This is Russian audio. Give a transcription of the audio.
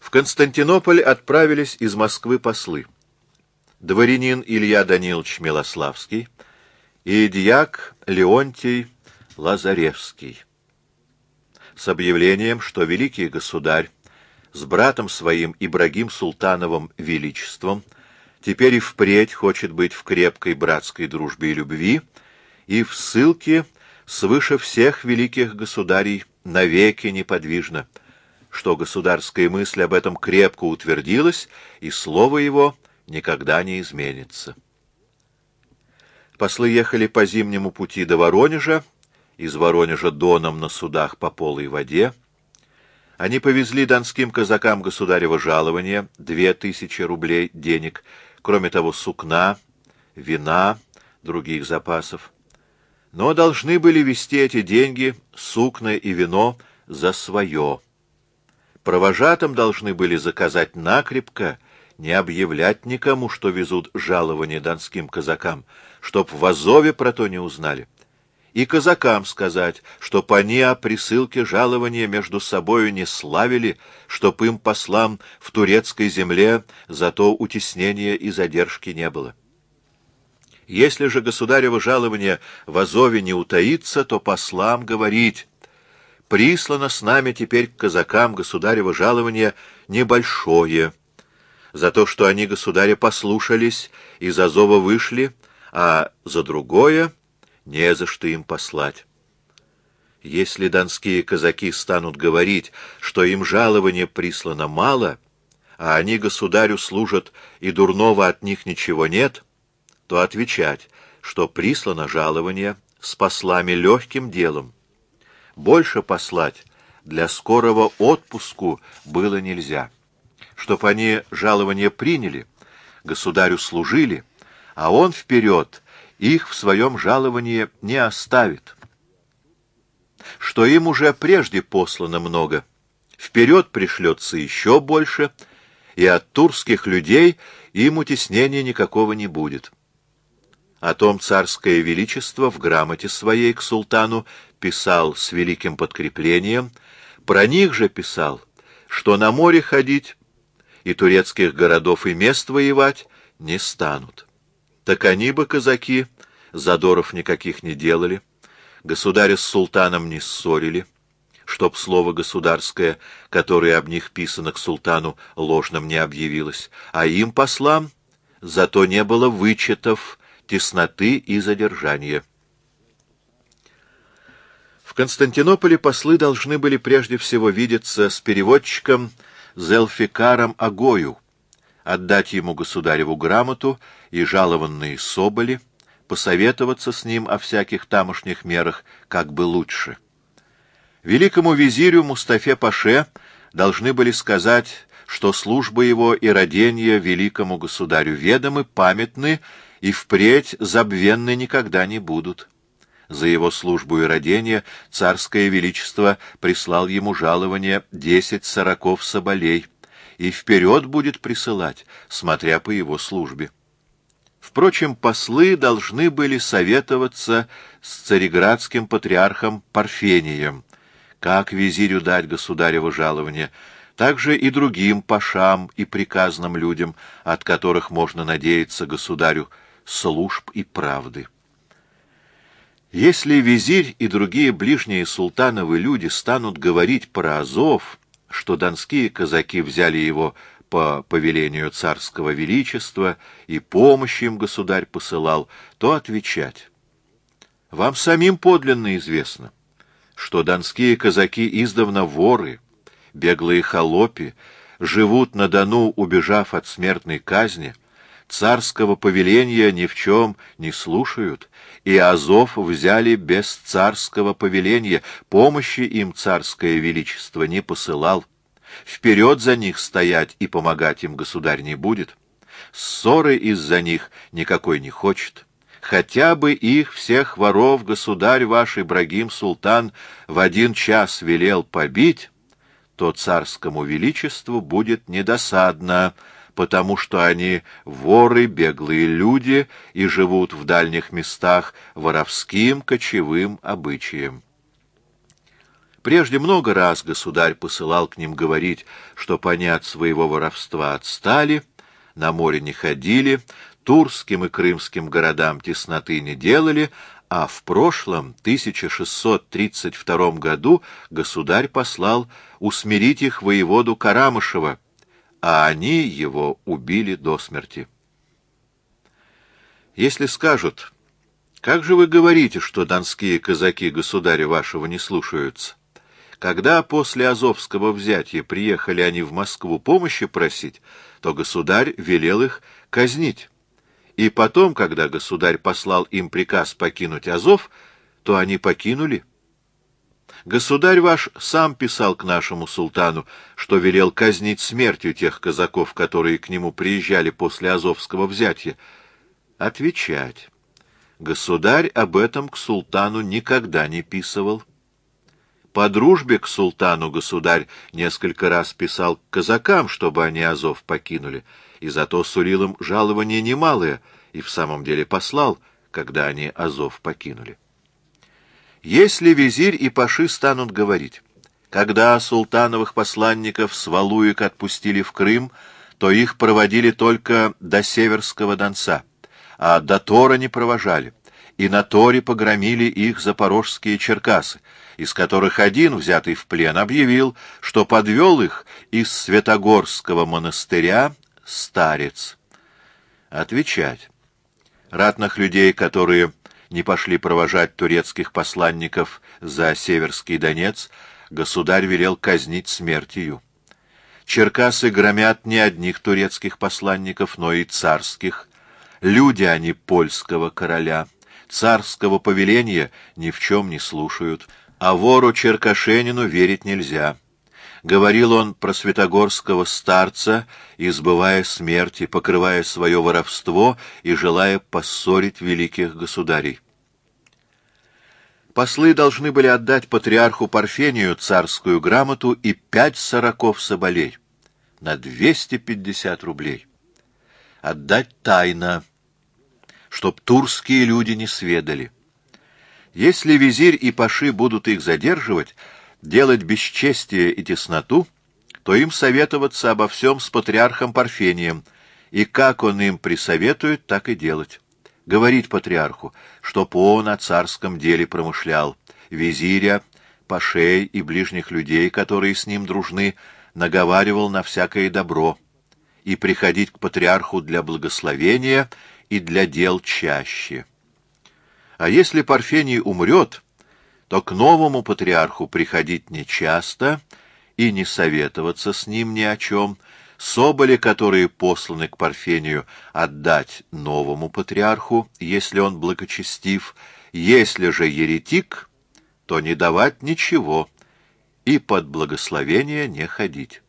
В Константинополь отправились из Москвы послы. Дворянин Илья Данилович Милославский и дьяк Леонтий Лазаревский с объявлением, что великий государь с братом своим Ибрагим Султановым Величеством теперь и впредь хочет быть в крепкой братской дружбе и любви и в ссылке свыше всех великих государей навеки неподвижно, что государская мысль об этом крепко утвердилась, и слово его никогда не изменится. Послы ехали по зимнему пути до Воронежа, из Воронежа доном на судах по полой воде. Они повезли донским казакам государево жалование 2000 рублей денег, кроме того сукна, вина, других запасов. Но должны были вести эти деньги, сукна и вино, за свое. Провожатым должны были заказать накрепко не объявлять никому, что везут жалование донским казакам, чтоб в Азове про то не узнали. И казакам сказать, чтоб они о присылке жалования между собою не славили, чтоб им, послам, в турецкой земле зато утеснения и задержки не было. Если же государево жалование в Азове не утаится, то послам говорить: прислано с нами теперь к казакам государево жалование небольшое, за то, что они государя послушались, из Азова вышли, а за другое не за что им послать. Если донские казаки станут говорить, что им жалование прислано мало, а они государю служат и дурного от них ничего нет, то отвечать, что прислано жалование с послами легким делом. Больше послать для скорого отпуску было нельзя, чтоб они жалование приняли, государю служили, а он вперед их в своем жаловании не оставит. Что им уже прежде послано много, вперед пришлется еще больше, и от турских людей им утеснения никакого не будет. О том царское величество в грамоте своей к султану писал с великим подкреплением, про них же писал, что на море ходить и турецких городов и мест воевать не станут. Так они бы, казаки, задоров никаких не делали, государя с султаном не ссорили, чтоб слово государское, которое об них писано к султану, ложным не объявилось, а им, послам, зато не было вычетов, тесноты и задержания. В Константинополе послы должны были прежде всего видеться с переводчиком Зелфикаром Агою, отдать ему государеву грамоту и жалованные соболи, посоветоваться с ним о всяких тамошних мерах, как бы лучше. Великому визирю Мустафе-паше должны были сказать, что служба его и родения великому государю ведомы, памятны и впредь забвенны никогда не будут. За его службу и родение царское величество прислал ему жалование 10 сороков соболей, и вперед будет присылать, смотря по его службе. Впрочем, послы должны были советоваться с цареградским патриархом Парфением, как визирю дать государево жалование, также и другим пашам и приказным людям, от которых можно надеяться государю служб и правды. Если визирь и другие ближние султановы люди станут говорить про Азов, что донские казаки взяли его по повелению царского величества и помощь им государь посылал, то отвечать: вам самим подлинно известно, что донские казаки издавна воры, беглые холопи, живут на Дону, убежав от смертной казни, царского повеления ни в чем не слушают, и Азов взяли без царского повеления, помощи им царское величество не посылал. Вперед за них стоять и помогать им государь не будет. Ссоры из-за них никакой не хочет. Хотя бы их всех воров государь ваш Ибрагим Султан в 1 час велел побить, то царскому величеству будет недосадно, потому что они воры, беглые люди и живут в дальних местах воровским кочевым обычаем. Прежде много раз государь посылал к ним говорить, чтоб они от своего воровства отстали, на море не ходили, Турским и Крымским городам тесноты не делали, а в прошлом, 1632 году, государь послал усмирить их воеводу Карамышева, а они его убили до смерти. Если скажут: «Как же вы говорите, что донские казаки государя вашего не слушаются? Когда после Азовского взятия приехали они в Москву помощи просить, то государь велел их казнить. И потом, когда государь послал им приказ покинуть Азов, то они покинули. Государь ваш сам писал к нашему султану, что велел казнить смертью тех казаков, которые к нему приезжали после Азовского взятия. Отвечать: государь об этом к султану никогда не писывал. По дружбе к султану государь несколько раз писал к казакам, чтобы они Азов покинули, и зато сулил им жалование немалое, и в самом деле послал, когда они Азов покинули. Если визирь и паши станут говорить: когда султановых посланников с Валуек отпустили в Крым, то их проводили только до Северского Донца, а до Тора не провожали, и на Торе погромили их запорожские черкасы, из которых один, взятый в плен, объявил, что подвел их из Святогорского монастыря старец. Отвечать: ратных людей, которые не пошли провожать турецких посланников за Северский Донец, государь велел казнить смертью. Черкасы громят не одних турецких посланников, но и царских. Люди они польского короля, царского повеления ни в чем не слушают, а вору Черкашенину верить нельзя. Говорил он про святогорского старца, избывая смерти, покрывая свое воровство и желая поссорить великих государей. Послы должны были отдать патриарху Парфению царскую грамоту и 5 сороков соболей на 250 рублей. Отдать тайно, чтоб турские люди не сведали. Если визирь и паши будут их задерживать, делать бесчестие и тесноту, то им советоваться обо всем с патриархом Парфением, и как он им присоветует, так и делать. Говорить патриарху, чтоб он о царском деле промышлял, визиря, пашей и ближних людей, которые с ним дружны, наговаривал на всякое добро, и приходить к патриарху для благословения и для дел чаще. А если Парфений умрет, то к новому патриарху приходить нечасто и не советоваться с ним ни о чем, соболи, которые посланы к Парфению, отдать новому патриарху, если он благочестив, если же еретик, то не давать ничего и под благословение не ходить.